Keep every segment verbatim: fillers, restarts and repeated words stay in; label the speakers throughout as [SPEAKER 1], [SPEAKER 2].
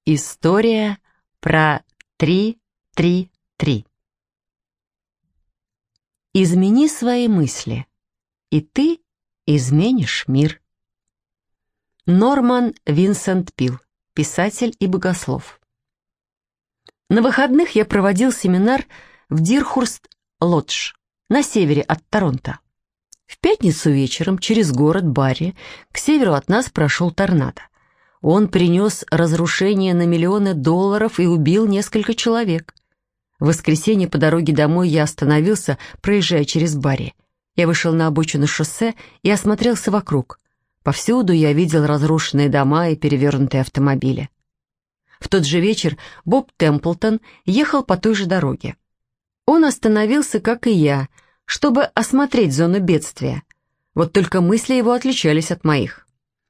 [SPEAKER 1] История про три-три-три. Измени свои мысли, и ты изменишь мир. Норман Винсент Пил, писатель и богослов. На выходных я проводил семинар в Дирхурст-Лодж, на севере от Торонто. В пятницу вечером через город Барри к северу от нас прошел торнадо. Он принес разрушение на миллионы долларов и убил несколько человек. В воскресенье по дороге домой я остановился, проезжая через Барри. Я вышел на обочину шоссе и осмотрелся вокруг. Повсюду я видел разрушенные дома и перевернутые автомобили. В тот же вечер Боб Темплтон ехал по той же дороге. Он остановился, как и я, чтобы осмотреть зону бедствия. Вот только мысли его отличались от моих.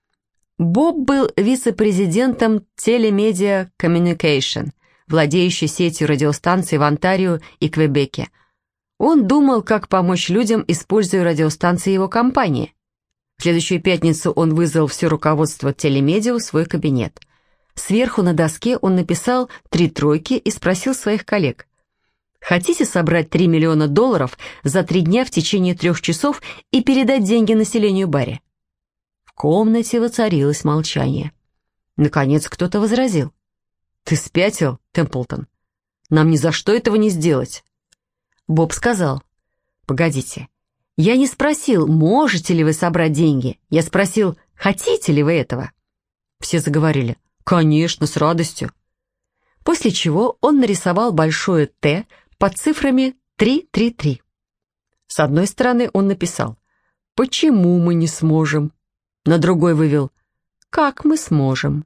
[SPEAKER 1] Боб был вице-президентом Telemedia Communication, владеющей сетью радиостанций в Онтарио и Квебеке. Он думал, как помочь людям, используя радиостанции его компании. В следующую пятницу он вызвал все руководство Телемедиа в свой кабинет. Сверху на доске он написал три тройки и спросил своих коллег: «Хотите собрать три миллиона долларов за три дня в течение трех часов и передать деньги населению Барри?» В комнате воцарилось молчание. Наконец кто-то возразил: «Ты спятил, Темплтон? Нам ни за что этого не сделать». Боб сказал: «Погодите, я не спросил, можете ли вы собрать деньги, я спросил, хотите ли вы этого?» Все заговорили: «Конечно, с радостью». После чего он нарисовал большое «Т» под цифрами три-три-три. С одной стороны он написал: «Почему мы не сможем?» На другой вывел: «Как мы сможем?»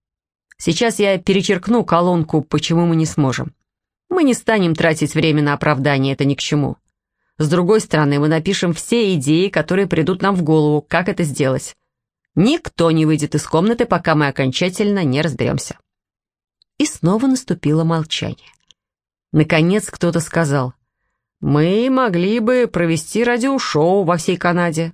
[SPEAKER 1] Сейчас я перечеркну колонку «Почему мы не сможем». Мы не станем тратить время на оправдание, это ни к чему. С другой стороны, мы напишем все идеи, которые придут нам в голову, как это сделать. Никто не выйдет из комнаты, пока мы окончательно не разберемся. И снова наступило молчание. Наконец кто-то сказал: «Мы могли бы провести радиошоу во всей Канаде».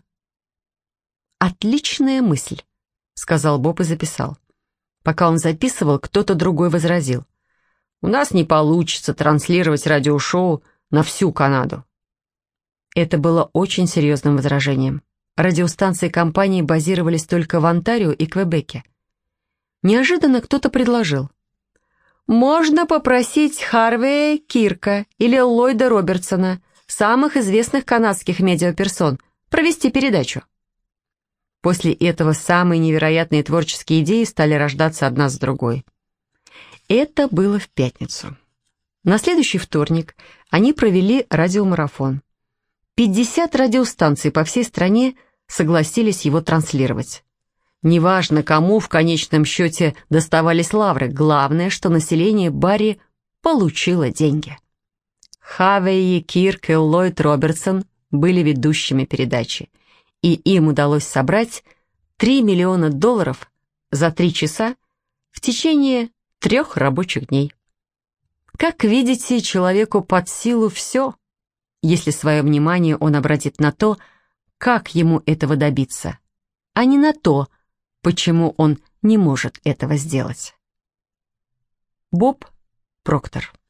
[SPEAKER 1] «Отличная мысль», — сказал Боб и записал. Пока он записывал, кто-то другой возразил: «У нас не получится транслировать радиошоу на всю Канаду». Это было очень серьезным возражением. Радиостанции компании базировались только в Онтарио и Квебеке. Неожиданно кто-то предложил: «Можно попросить Харвея Кирка или Ллойда Робертсона, самых известных канадских медиаперсон, провести передачу». После этого самые невероятные творческие идеи стали рождаться одна с другой. Это было в пятницу. На следующий вторник они провели радиомарафон. пятьдесят радиостанций по всей стране согласились его транслировать. Неважно, кому в конечном счете доставались лавры, главное, что население Барри получило деньги. Харвей Кирк и Ллойд Робертсон были ведущими передачи, и им удалось собрать три миллиона долларов за три часа в течение трех рабочих дней. Как видите, человеку под силу все, если свое внимание он обратит на то, как ему этого добиться, а не на то, почему он не может этого сделать. Боб Проктор.